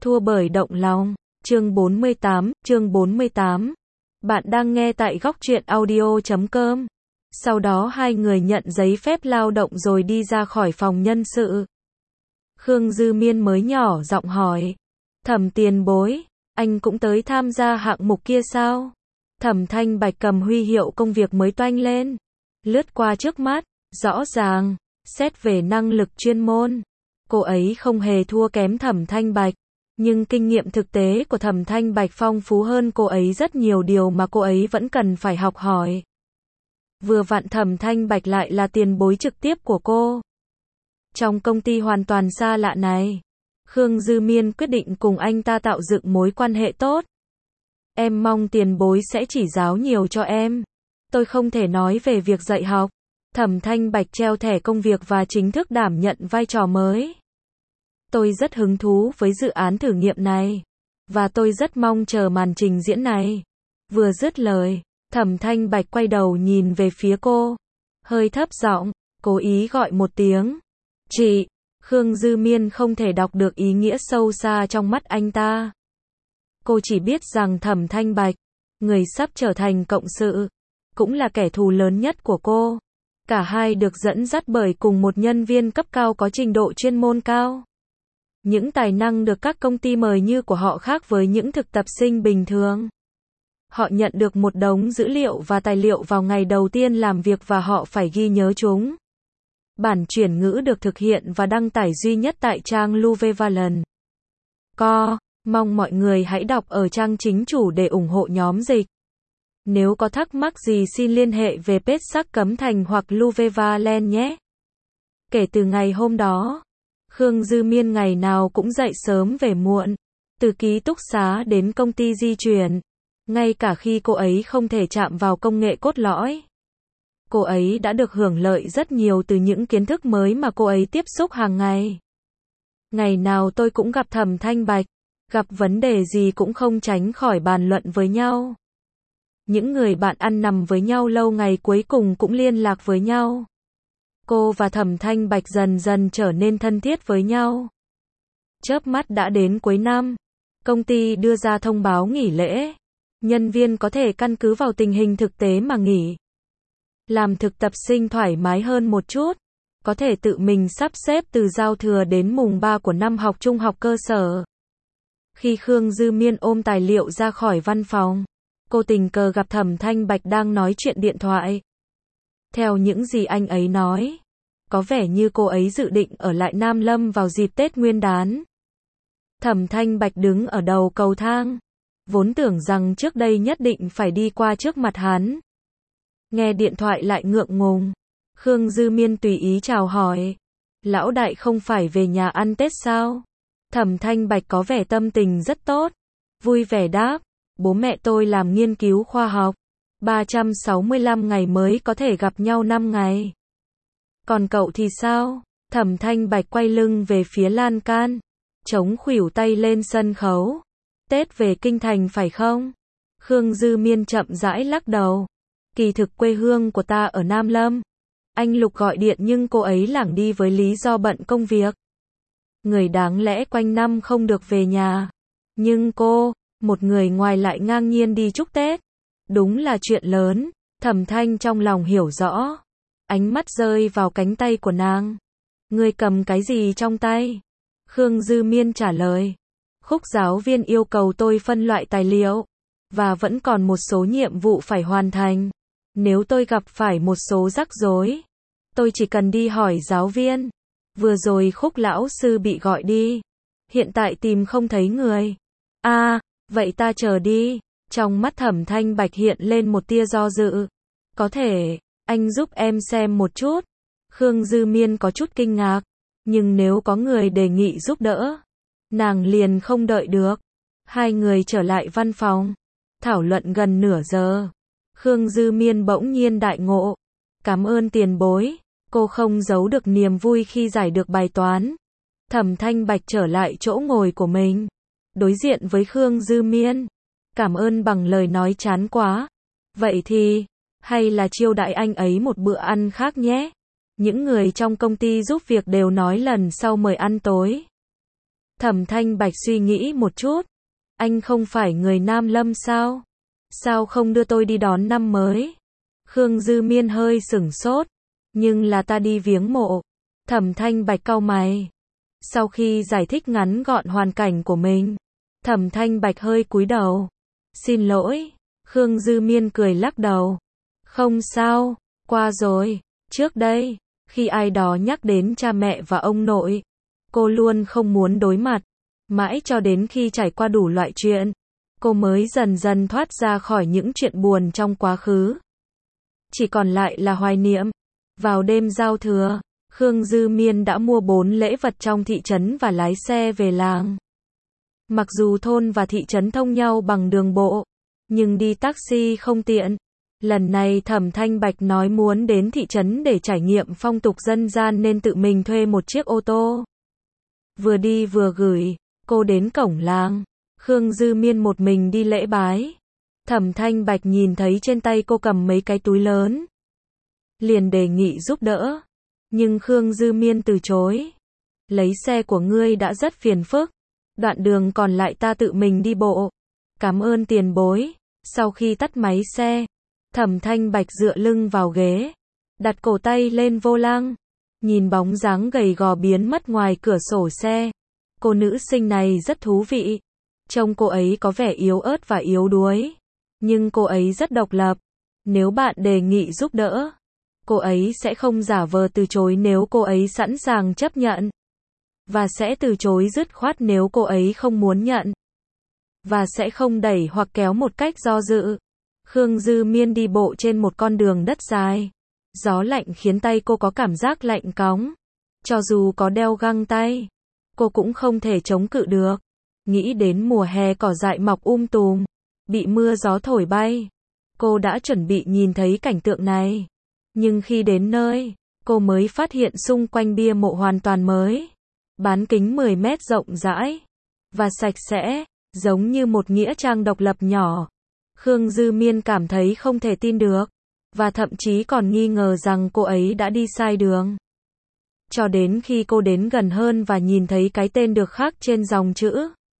Thua bởi động lòng. Chương 48. Bạn đang nghe tại góc truyện audio.com. Sau đó hai người nhận giấy phép lao động rồi đi ra khỏi phòng nhân sự. Khương Dư Miên mới nhỏ giọng hỏi. Thẩm tiền bối, anh cũng tới tham gia hạng mục kia sao? Thẩm Thanh Bạch cầm huy hiệu công việc mới toanh lên. Lướt qua trước mắt, rõ ràng, xét về năng lực chuyên môn. Cô ấy không hề thua kém Thẩm Thanh Bạch. Nhưng kinh nghiệm thực tế của Thẩm Thanh Bạch phong phú hơn cô ấy rất nhiều điều mà cô ấy vẫn cần phải học hỏi. Vừa vặn Thẩm Thanh Bạch lại là tiền bối trực tiếp của cô. Trong công ty hoàn toàn xa lạ này, Khương Dư Miên quyết định cùng anh ta tạo dựng mối quan hệ tốt. Em mong tiền bối sẽ chỉ giáo nhiều cho em. Tôi không thể nói về việc dạy học. Thẩm Thanh Bạch treo thẻ công việc và chính thức đảm nhận vai trò mới. Tôi rất hứng thú với dự án thử nghiệm này. Và tôi rất mong chờ màn trình diễn này. Vừa dứt lời, Thẩm Thanh Bạch quay đầu nhìn về phía cô. Hơi thấp giọng, cố ý gọi một tiếng. Chị, Khương Dư Miên không thể đọc được ý nghĩa sâu xa trong mắt anh ta. Cô chỉ biết rằng Thẩm Thanh Bạch, người sắp trở thành cộng sự, cũng là kẻ thù lớn nhất của cô. Cả hai được dẫn dắt bởi cùng một nhân viên cấp cao có trình độ chuyên môn cao. Những tài năng được các công ty mời như của họ khác với những thực tập sinh bình thường. Họ nhận được một đống dữ liệu và tài liệu vào ngày đầu tiên làm việc và họ phải ghi nhớ chúng. Bản chuyển ngữ được thực hiện và đăng tải duy nhất tại trang Luvevalent. Mong mọi người hãy đọc ở trang chính chủ để ủng hộ nhóm dịch. Nếu có thắc mắc gì xin liên hệ về page Sắc Cấm Thành hoặc Luvevalent nhé. Kể từ ngày hôm đó, Khương Dư Miên ngày nào cũng dậy sớm về muộn. Từ ký túc xá đến công ty di chuyển. Ngay cả khi cô ấy không thể chạm vào công nghệ cốt lõi. Cô ấy đã được hưởng lợi rất nhiều từ những kiến thức mới mà cô ấy tiếp xúc hàng ngày. Ngày nào tôi cũng gặp Thẩm Thanh Bạch. Gặp vấn đề gì cũng không tránh khỏi bàn luận với nhau. Những người bạn ăn nằm với nhau lâu ngày cuối cùng cũng liên lạc với nhau. Cô và Thẩm Thanh Bạch dần dần trở nên thân thiết với nhau. Chớp mắt đã đến cuối năm. Công ty đưa ra thông báo nghỉ lễ. Nhân viên có thể căn cứ vào tình hình thực tế mà nghỉ. Làm thực tập sinh thoải mái hơn một chút. Có thể tự mình sắp xếp từ giao thừa đến mùng 3 của năm học trung học cơ sở. Khi Khương Dư Miên ôm tài liệu ra khỏi văn phòng, cô tình cờ gặp Thẩm Thanh Bạch đang nói chuyện điện thoại. Theo những gì anh ấy nói, có vẻ như cô ấy dự định ở lại Nam Lâm vào dịp Tết Nguyên đán. Thẩm Thanh Bạch đứng ở đầu cầu thang, vốn tưởng rằng trước đây nhất định phải đi qua trước mặt hắn. Nghe điện thoại lại ngượng ngùng, Khương Dư Miên tùy ý chào hỏi. Lão đại không phải về nhà ăn Tết sao? Thẩm Thanh Bạch có vẻ tâm tình rất tốt. Vui vẻ đáp, bố mẹ tôi làm nghiên cứu khoa học. 365 ngày mới có thể gặp nhau 5 ngày. Còn cậu thì sao? Thẩm Thanh Bạch quay lưng về phía lan can. Chống khuỷu tay lên sân khấu. Tết về kinh thành phải không? Khương Dư Miên chậm rãi lắc đầu. Kỳ thực quê hương của ta ở Nam Lâm. Anh Lục gọi điện nhưng cô ấy lảng đi với lý do bận công việc. Người đáng lẽ quanh năm không được về nhà. Nhưng cô, một người ngoài lại ngang nhiên đi chúc Tết. Đúng là chuyện lớn. Thẩm Thanh trong lòng hiểu rõ. Ánh mắt rơi vào cánh tay của nàng. Người cầm cái gì trong tay? Khương Dư Miên trả lời. Khúc giáo viên yêu cầu tôi phân loại tài liệu. Và vẫn còn một số nhiệm vụ phải hoàn thành. Nếu tôi gặp phải một số rắc rối, tôi chỉ cần đi hỏi giáo viên. Vừa rồi Khúc lão sư bị gọi đi. Hiện tại tìm không thấy người. Vậy ta chờ đi. Trong mắt Thẩm Thanh Bạch hiện lên một tia do dự. Có thể, anh giúp em xem một chút. Khương Dư Miên có chút kinh ngạc. Nhưng nếu có người đề nghị giúp đỡ, nàng liền không đợi được. Hai người trở lại văn phòng. Thảo luận gần nửa giờ. Khương Dư Miên bỗng nhiên đại ngộ. Cảm ơn tiền bối. Cô không giấu được niềm vui khi giải được bài toán. Thẩm Thanh Bạch trở lại chỗ ngồi của mình. Đối diện với Khương Dư Miên. Cảm ơn bằng lời nói chán quá. Vậy thì, hay là chiêu đãi anh ấy một bữa ăn khác nhé. Những người trong công ty giúp việc đều nói lần sau mời ăn tối. Thẩm Thanh Bạch suy nghĩ một chút. Anh không phải người Nam Lâm sao? Sao không đưa tôi đi đón năm mới? Khương Dư Miên hơi sửng sốt. Nhưng là ta đi viếng mộ. Thẩm Thanh Bạch cau mày. Sau khi giải thích ngắn gọn hoàn cảnh của mình, Thẩm Thanh Bạch hơi cúi đầu. Xin lỗi. Khương Dư Miên cười lắc đầu. Không sao, qua rồi. Trước đây, khi ai đó nhắc đến cha mẹ và ông nội, cô luôn không muốn đối mặt. Mãi cho đến khi trải qua đủ loại chuyện, cô mới dần dần thoát ra khỏi những chuyện buồn trong quá khứ. Chỉ còn lại là hoài niệm. Vào đêm giao thừa, Khương Dư Miên đã mua 4 lễ vật trong thị trấn và lái xe về làng. Mặc dù thôn và thị trấn thông nhau bằng đường bộ, nhưng đi taxi không tiện. Lần này Thẩm Thanh Bạch nói muốn đến thị trấn để trải nghiệm phong tục dân gian nên tự mình thuê một chiếc ô tô. Vừa đi vừa gửi, cô đến cổng làng. Khương Dư Miên một mình đi lễ bái. Thẩm Thanh Bạch nhìn thấy trên tay cô cầm mấy cái túi lớn, liền đề nghị giúp đỡ. Nhưng Khương Dư Miên từ chối. Lấy xe của ngươi đã rất phiền phức. Đoạn đường còn lại ta tự mình đi bộ. Cảm ơn tiền bối. Sau khi tắt máy xe, Thẩm Thanh Bạch dựa lưng vào ghế, đặt cổ tay lên vô lăng, nhìn bóng dáng gầy gò biến mất ngoài cửa sổ xe. Cô nữ sinh này rất thú vị. Trông cô ấy có vẻ yếu ớt và yếu đuối, nhưng cô ấy rất độc lập. Nếu bạn đề nghị giúp đỡ, cô ấy sẽ không giả vờ từ chối nếu cô ấy sẵn sàng chấp nhận, và sẽ từ chối dứt khoát nếu cô ấy không muốn nhận, và sẽ không đẩy hoặc kéo một cách do dự. Khương Dư Miên đi bộ trên một con đường đất dài. Gió lạnh khiến tay cô có cảm giác lạnh cóng. Cho dù có đeo găng tay, cô cũng không thể chống cự được. Nghĩ đến mùa hè cỏ dại mọc tùm, bị mưa gió thổi bay. Cô đã chuẩn bị nhìn thấy cảnh tượng này. Nhưng khi đến nơi, cô mới phát hiện xung quanh bia mộ hoàn toàn mới. Bán kính 10 mét rộng rãi và sạch sẽ, giống như một nghĩa trang độc lập nhỏ. Khương Dư Miên cảm thấy không thể tin được, và thậm chí còn nghi ngờ rằng cô ấy đã đi sai đường. Cho đến khi cô đến gần hơn và nhìn thấy cái tên được khắc trên dòng chữ.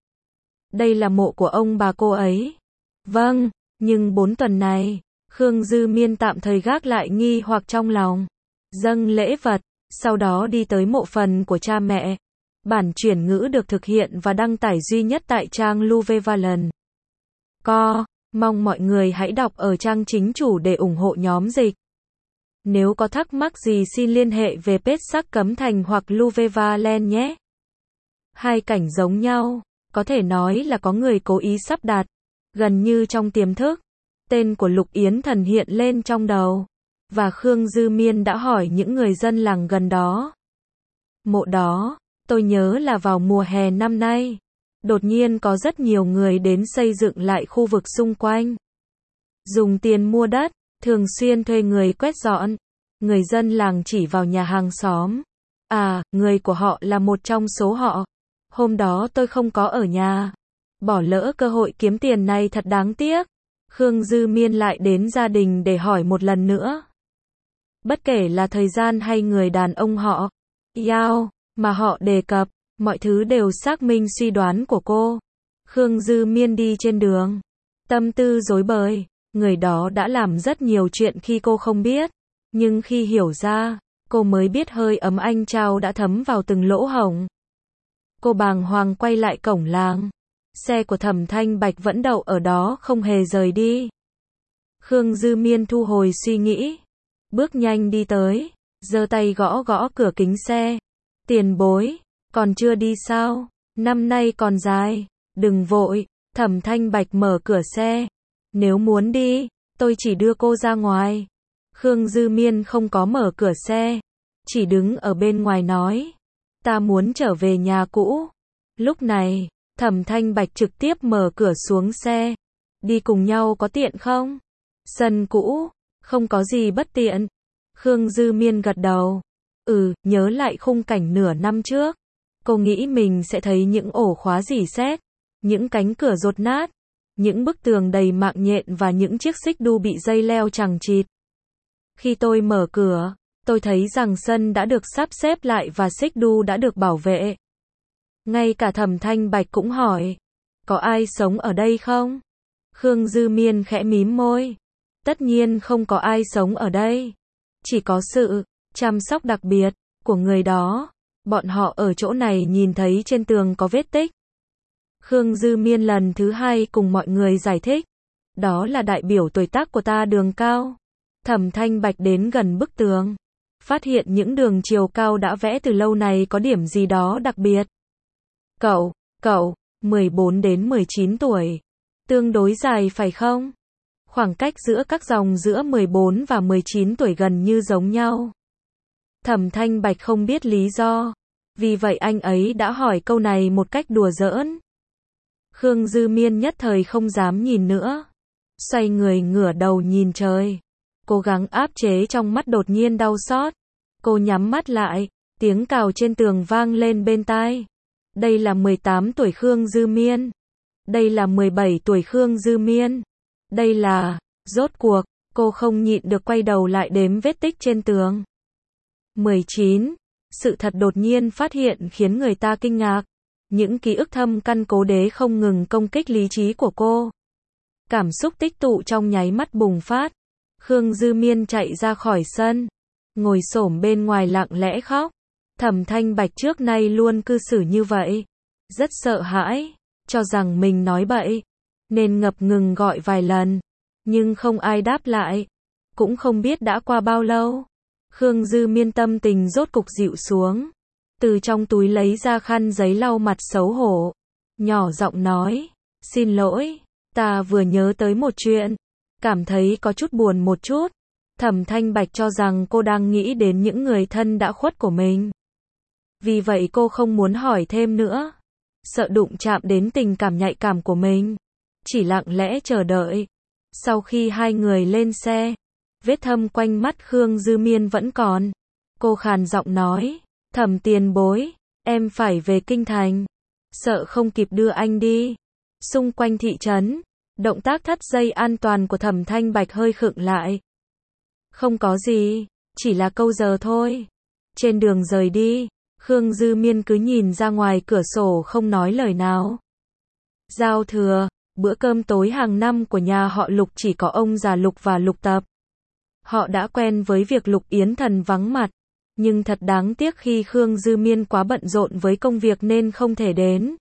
Đây là mộ của ông bà cô ấy. Vâng, nhưng 4 tuần này, Khương Dư Miên tạm thời gác lại nghi hoặc trong lòng. Dâng lễ vật, sau đó đi tới mộ phần của cha mẹ. Bản chuyển ngữ được thực hiện và đăng tải duy nhất tại trang Luvevalon. Mong mọi người hãy đọc ở trang chính chủ để ủng hộ nhóm dịch. Nếu có thắc mắc gì xin liên hệ về page Sắc Cấm Thành hoặc Luvevalon nhé. Hai cảnh giống nhau, có thể nói là có người cố ý sắp đặt. Gần như trong tiềm thức, tên của Lục Yến Thần hiện lên trong đầu. Và Khương Dư Miên đã hỏi những người dân làng gần đó. Mộ đó, tôi nhớ là vào mùa hè năm nay. Đột nhiên có rất nhiều người đến xây dựng lại khu vực xung quanh. Dùng tiền mua đất, thường xuyên thuê người quét dọn. Người dân làng chỉ vào nhà hàng xóm. Người của họ là một trong số họ. Hôm đó tôi không có ở nhà. Bỏ lỡ cơ hội kiếm tiền này thật đáng tiếc. Khương Dư Miên lại đến gia đình để hỏi một lần nữa. Bất kể là thời gian hay người đàn ông họ Yao mà họ đề cập, mọi thứ đều xác minh suy đoán của cô. Khương Dư Miên đi trên đường, tâm tư rối bời. Người đó đã làm rất nhiều chuyện khi cô không biết. Nhưng khi hiểu ra, cô mới biết hơi ấm anh trao đã thấm vào từng lỗ hổng. Cô bàng hoàng quay lại cổng làng. Xe của Thẩm Thanh Bạch vẫn đậu ở đó không hề rời đi. Khương Dư Miên thu hồi suy nghĩ. Bước nhanh đi tới, giơ tay gõ gõ cửa kính xe. Tiền bối, còn chưa đi sao? Năm nay còn dài. Đừng vội. Thẩm Thanh Bạch mở cửa xe. Nếu muốn đi, tôi chỉ đưa cô ra ngoài. Khương Dư Miên không có mở cửa xe, chỉ đứng ở bên ngoài nói. Ta muốn trở về nhà cũ. Lúc này, Thẩm Thanh Bạch trực tiếp mở cửa xuống xe. Đi cùng nhau có tiện không? Sân cũ, không có gì bất tiện. Khương Dư Miên gật đầu. Nhớ lại khung cảnh nửa năm trước. Cô nghĩ mình sẽ thấy những ổ khóa rỉ sét, những cánh cửa dột nát, những bức tường đầy mạng nhện và những chiếc xích đu bị dây leo chằng chịt. Khi tôi mở cửa, tôi thấy rằng sân đã được sắp xếp lại và xích đu đã được bảo vệ. Ngay cả Thẩm Thanh Bạch cũng hỏi, có ai sống ở đây không? Khương Dư Miên khẽ mím môi. Tất nhiên không có ai sống ở đây. Chỉ có sự chăm sóc đặc biệt của người đó. Bọn họ ở chỗ này nhìn thấy trên tường có vết tích. Khương Dư Miên lần thứ hai cùng mọi người giải thích. Đó là đại biểu tuổi tác của ta Đường Cao. Thẩm Thanh Bạch đến gần bức tường. Phát hiện những đường chiều cao đã vẽ từ lâu này có điểm gì đó đặc biệt. Cậu, 14 đến 19 tuổi. Tương đối dài phải không? Khoảng cách giữa các dòng giữa 14 và 19 tuổi gần như giống nhau. Thẩm Thanh Bạch không biết lý do. Vì vậy anh ấy đã hỏi câu này một cách đùa giỡn. Khương Dư Miên nhất thời không dám nhìn nữa. Xoay người ngửa đầu nhìn trời. Cố gắng áp chế trong mắt đột nhiên đau xót. Cô nhắm mắt lại. Tiếng cào trên tường vang lên bên tai. Đây là 18 tuổi Khương Dư Miên. Đây là 17 tuổi Khương Dư Miên. Đây là... Rốt cuộc, cô không nhịn được quay đầu lại đếm vết tích trên tường. 19. Sự thật đột nhiên phát hiện khiến người ta kinh ngạc. Những ký ức thâm căn cố đế không ngừng công kích lý trí của cô. Cảm xúc tích tụ trong nháy mắt bùng phát. Khương Dư Miên chạy ra khỏi sân. Ngồi xổm bên ngoài lặng lẽ khóc. Thẩm Thanh Bạch trước nay luôn cư xử như vậy. Rất sợ hãi. Cho rằng mình nói bậy. Nên ngập ngừng gọi vài lần. Nhưng không ai đáp lại. Cũng không biết đã qua bao lâu. Khương Dư Miên tâm tình rốt cục dịu xuống. Từ trong túi lấy ra khăn giấy lau mặt xấu hổ. Nhỏ giọng nói. Xin lỗi. Ta vừa nhớ tới một chuyện. Cảm thấy có chút buồn một chút. Thẩm Thanh Bạch cho rằng cô đang nghĩ đến những người thân đã khuất của mình. Vì vậy cô không muốn hỏi thêm nữa. Sợ đụng chạm đến tình cảm nhạy cảm của mình. Chỉ lặng lẽ chờ đợi. Sau khi hai người lên xe, vết thâm quanh mắt Khương Dư Miên vẫn còn. Cô khàn giọng nói, Thẩm tiền bối, em phải về kinh thành. Sợ không kịp đưa anh đi. Xung quanh thị trấn, động tác thắt dây an toàn của Thẩm Thanh Bạch hơi khựng lại. Không có gì, chỉ là câu giờ thôi. Trên đường rời đi, Khương Dư Miên cứ nhìn ra ngoài cửa sổ không nói lời nào. Giao thừa, bữa cơm tối hàng năm của nhà họ Lục chỉ có ông già Lục và Lục Tập. Họ đã quen với việc Lục Yến Thần vắng mặt, nhưng thật đáng tiếc khi Khương Dư Miên quá bận rộn với công việc nên không thể đến.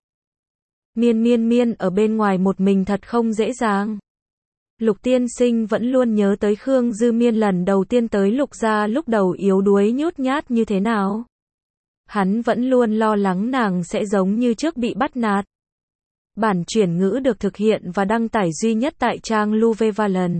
Miên ở bên ngoài một mình thật không dễ dàng. Lục tiên sinh vẫn luôn nhớ tới Khương Dư Miên lần đầu tiên tới Lục gia lúc đầu yếu đuối nhút nhát như thế nào. Hắn vẫn luôn lo lắng nàng sẽ giống như trước bị bắt nạt. Bản chuyển ngữ được thực hiện và đăng tải duy nhất tại trang Luvevalon.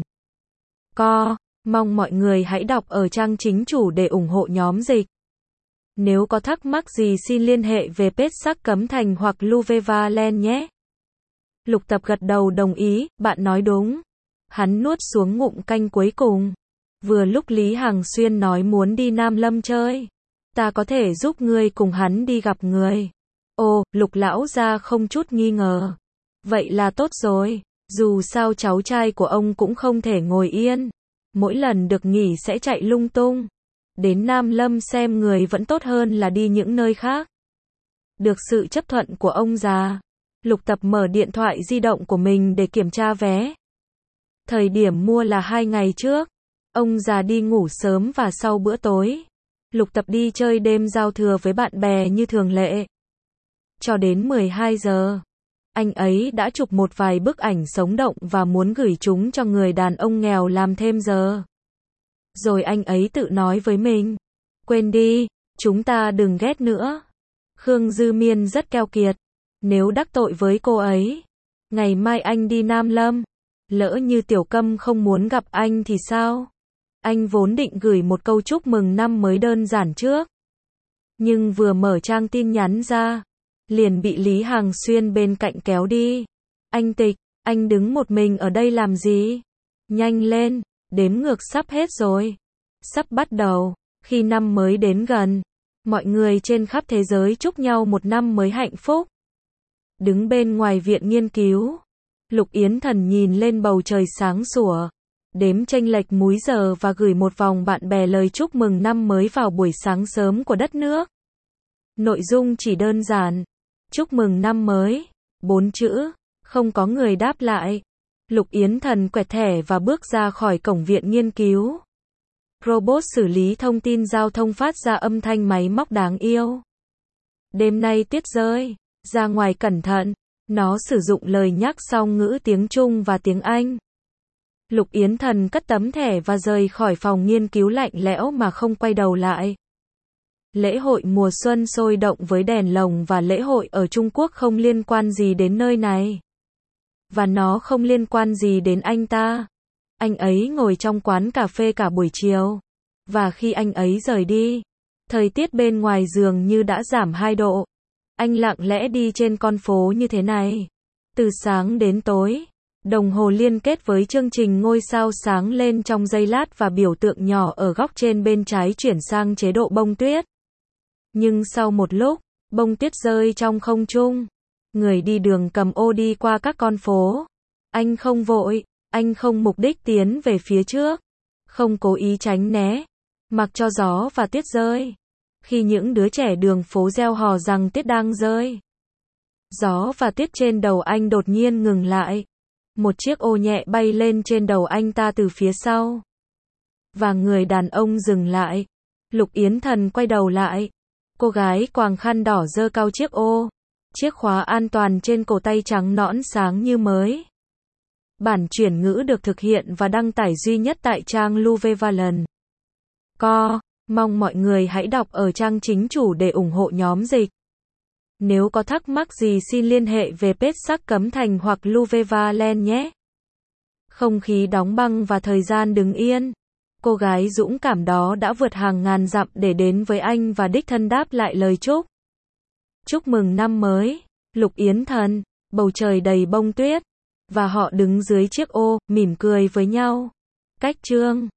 Mong mọi người hãy đọc ở trang chính chủ để ủng hộ nhóm dịch. Nếu có thắc mắc gì xin liên hệ về page Sắc Cấm Thành hoặc Luvevalon nhé. Lục Tập gật đầu đồng ý, bạn nói đúng. Hắn nuốt xuống ngụm canh cuối cùng. Vừa lúc Lý Hằng Xuyên nói muốn đi Nam Lâm chơi. Ta có thể giúp ngươi cùng hắn đi gặp người. Ồ, Lục lão gia không chút nghi ngờ. Vậy là tốt rồi. Dù sao cháu trai của ông cũng không thể ngồi yên. Mỗi lần được nghỉ sẽ chạy lung tung. Đến Nam Lâm xem người vẫn tốt hơn là đi những nơi khác. Được sự chấp thuận của ông già, Lục Tập mở điện thoại di động của mình để kiểm tra vé. Thời điểm mua là 2 ngày trước. Ông già đi ngủ sớm và sau bữa tối, Lục Tập đi chơi đêm giao thừa với bạn bè như thường lệ. Cho đến 12 giờ, anh ấy đã chụp một vài bức ảnh sống động và muốn gửi chúng cho người đàn ông nghèo làm thêm giờ. Rồi anh ấy tự nói với mình, quên đi, chúng ta đừng ghét nữa. Khương Dư Miên rất keo kiệt. Nếu đắc tội với cô ấy, ngày mai anh đi Nam Lâm, lỡ như Tiểu Câm không muốn gặp anh thì sao? Anh vốn định gửi một câu chúc mừng năm mới đơn giản trước. Nhưng vừa mở trang tin nhắn ra, liền bị Lý Hằng Xuyên bên cạnh kéo đi. Anh Tịch, anh đứng một mình ở đây làm gì? Nhanh lên, đếm ngược sắp hết rồi. Sắp bắt đầu, khi năm mới đến gần, mọi người trên khắp thế giới chúc nhau một năm mới hạnh phúc. Đứng bên ngoài viện nghiên cứu, Lục Yến Thần nhìn lên bầu trời sáng sủa, đếm chênh lệch múi giờ và gửi một vòng bạn bè lời chúc mừng năm mới vào buổi sáng sớm của đất nước. Nội dung chỉ đơn giản, Chúc mừng năm mới. 4 chữ. Không có người đáp lại. Lục Yến Thần quẹt thẻ và bước ra khỏi cổng viện nghiên cứu. Robot xử lý thông tin giao thông phát ra âm thanh máy móc đáng yêu. Đêm nay tuyết rơi. Ra ngoài cẩn thận. Nó sử dụng lời nhắc song ngữ tiếng Trung và tiếng Anh. Lục Yến Thần cất tấm thẻ và rời khỏi phòng nghiên cứu lạnh lẽo mà không quay đầu lại. Lễ hội mùa xuân sôi động với đèn lồng và lễ hội ở Trung Quốc không liên quan gì đến nơi này. Và nó không liên quan gì đến anh ta. Anh ấy ngồi trong quán cà phê cả buổi chiều. Và khi anh ấy rời đi, thời tiết bên ngoài dường như đã giảm 2 độ. Anh lặng lẽ đi trên con phố như thế này. Từ sáng đến tối, đồng hồ liên kết với chương trình ngôi sao sáng lên trong giây lát và biểu tượng nhỏ ở góc trên bên trái chuyển sang chế độ bông tuyết. Nhưng sau một lúc, bông tuyết rơi trong không trung. Người đi đường cầm ô đi qua các con phố. Anh không vội, anh không mục đích tiến về phía trước. Không cố ý tránh né. Mặc cho gió và tuyết rơi. Khi những đứa trẻ đường phố reo hò rằng tuyết đang rơi. Gió và tuyết trên đầu anh đột nhiên ngừng lại. Một chiếc ô nhẹ bay lên trên đầu anh ta từ phía sau. Và người đàn ông dừng lại. Lục Yến Thần quay đầu lại. Cô gái quàng khăn đỏ giơ cao chiếc ô. Chiếc khóa an toàn trên cổ tay trắng nõn sáng như mới. Bản chuyển ngữ được thực hiện và đăng tải duy nhất tại trang Luvevalent.co. Mong mọi người hãy đọc ở trang chính chủ để ủng hộ nhóm dịch. Nếu có thắc mắc gì xin liên hệ về page Sắc Cấm Thành hoặc Luvevalent nhé. Không khí đóng băng và thời gian đứng yên. Cô gái dũng cảm đó đã vượt hàng ngàn dặm để đến với anh và đích thân đáp lại lời chúc. Chúc mừng năm mới, Lục Yến Thần, bầu trời đầy bông tuyết. Và họ đứng dưới chiếc ô, mỉm cười với nhau. Cách chương